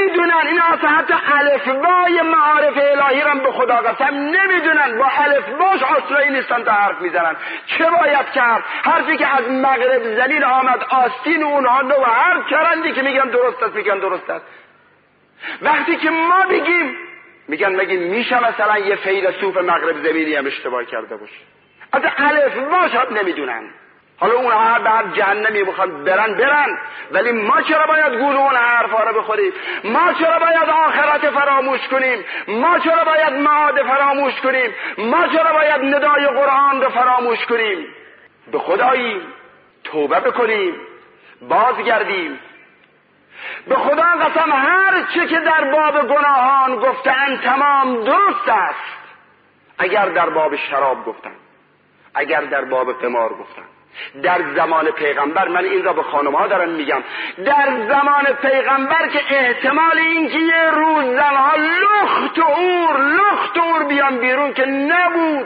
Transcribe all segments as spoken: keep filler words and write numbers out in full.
نمیدونن. اینا اصلا حتی الفبای معارف الهی رو به خدا قسم نمیدونن. با الفباش آشنایی نیستن تا حرف میزنن. چه باید کرد؟ حرفی که از مغرب زلیل آمد آستین اونها نو و هر چرندی که میگن درست است میگن درست است. وقتی که ما بگیم میگن مگه میشه مثلا یه فیلسوف مغرب زمینی هم اشتباه کرده باشه؟ از الفباش هم نمیدونن. حالا اون هر به هر جهنمی بخوان برن برن، ولی ما چرا باید گول اون حرفا رو بخوریم؟ ما چرا باید آخرت فراموش کنیم؟ ما چرا باید معاد فراموش کنیم؟ ما چرا باید ندای قرآن رو فراموش کنیم؟ به خدایی توبه بکنیم، بازگردیم. به خدا قسم هر چه که در باب گناهان گفتن تمام درست است. اگر در باب شراب گفتن، اگر در باب قمار گفتن، در زمان پیغمبر، من این را به خانم‌ها دارم میگم، در زمان پیغمبر که احتمال این که یه روز زنها لخت و اور لخت و اور بیان بیرون که نبود.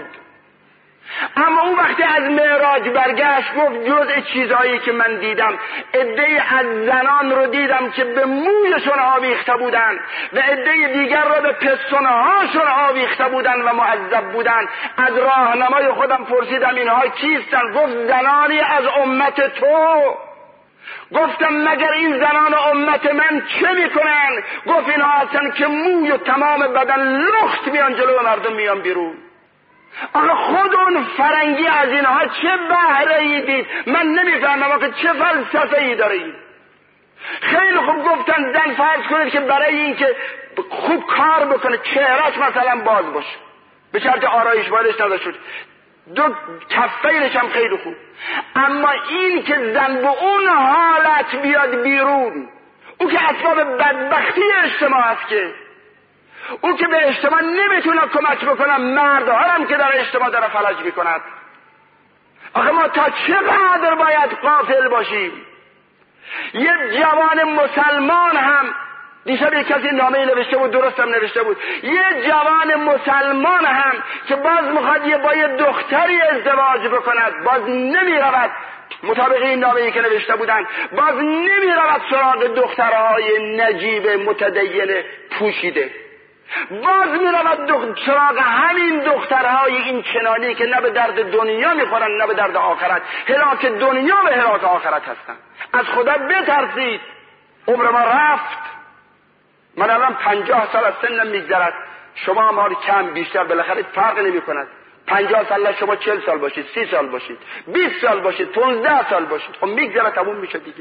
اما اون وقتی از معراج برگشت گفت جز چیزهایی که من دیدم، عده‌ای از زنان رو دیدم که به مویشون آویخته بودن و عده دیگر رو به پستونهاشون آویخته بودن و معذب بودن. از راهنمای خودم پرسیدم اینها کیستن؟ گفت زنانی از امت تو. گفتم مگر این زنان امت من چه میکنن؟ گفت اینها هستن که موی و تمام بدن لخت میان جلو مردم میان بیرون. آخه خود اون فرنگی از اینها چه بهره ای دید؟ من نمیفهمم آخه چه فلسفه ای داره این. خیلی خوب گفتن زن فرض کنید که برای این که خوب کار بکنه چهرهش مثلا باز باشه، به شرط آرایش بالش نداشت، دو کفینش هم خیلی خوب. اما این که زن به اون حالت بیاد بیرون، او که اسباب بدبختی اجتماع است، که او که به اجتماع نمیتونه کمک بکنه، مردها هم که در اجتماع داره فلج میکند. آخه ما تا چقدر باید غافل باشیم؟ یه جوان مسلمان هم دیشب یک کسی نامه نوشته بود، درست هم نوشته بود، یه جوان مسلمان هم که باز میخواد یه با یه دختری ازدواج بکند، باز نمیرود مطابق این نامه‌ای که نوشته بودن، باز نمیرود سراغ دخترهای نجیب متدین پوشیده، باز میرود سراغ همین دخترهای این چنانی که نه به درد دنیا میخورن نه به درد آخرت، هلاک دنیا و هلاک آخرت هستن. از خدا بترسید. عمر ما رفت. من الان پنجاه سال از سنم میگذرد، شما هم حالی کم بیشتر بالاخره فرق نمی کند. پنجاه سال شما چل سال باشید، سی سال باشید، بیست سال باشید، پونزده سال باشید، خب میگذره تموم میشه دیگه.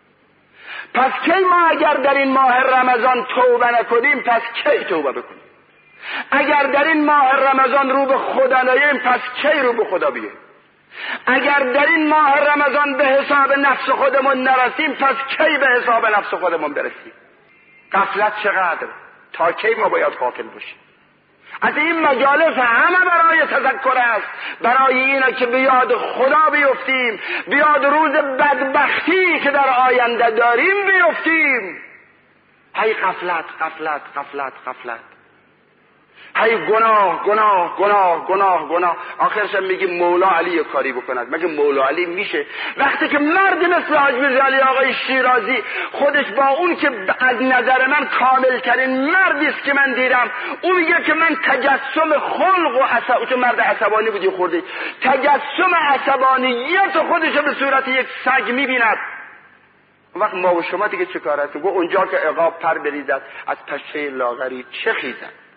پس کی ما اگر در این ماه رمضان توبه نکنیم پس کی توبه بکنیم؟ اگر در این ماه رمضان رو به خدا نیاییم پس کی رو به خدا بیاییم؟ اگر در این ماه رمضان به حساب نفس خودمون نرسیم پس کی به حساب نفس خودمون برسیم؟ غفلت چقدر؟ تا کی ما باید غافل باشیم؟ از این مجالس همه برای تذکر است، برای اینا که بیاد خدا بیفتیم، بیاد روز بدبختی که در آینده داریم بیفتیم. هی غفلت غفلت غفلت غفلت، هی گناه گناه گناه گناه گناه. آخرش هم میگیم مولا علی کاری بکند. مگه مولا علی میشه؟ وقتی که مرد مثل حاج میرزا علی آقای شیرازی خودش با اون که از نظر من کامل ترین مردی است که من دیدم، اون میگه که من تجسم خلق و عصب، تو مرد عصبانی بودی خورده، تجسم عصبانیت خودش به صورت یک سگ میبیند. اون وقت ما و شما دیگه چه کار هست؟ گو اونجا که عقاب پر بریزد از پشه لاغری چه خیزد؟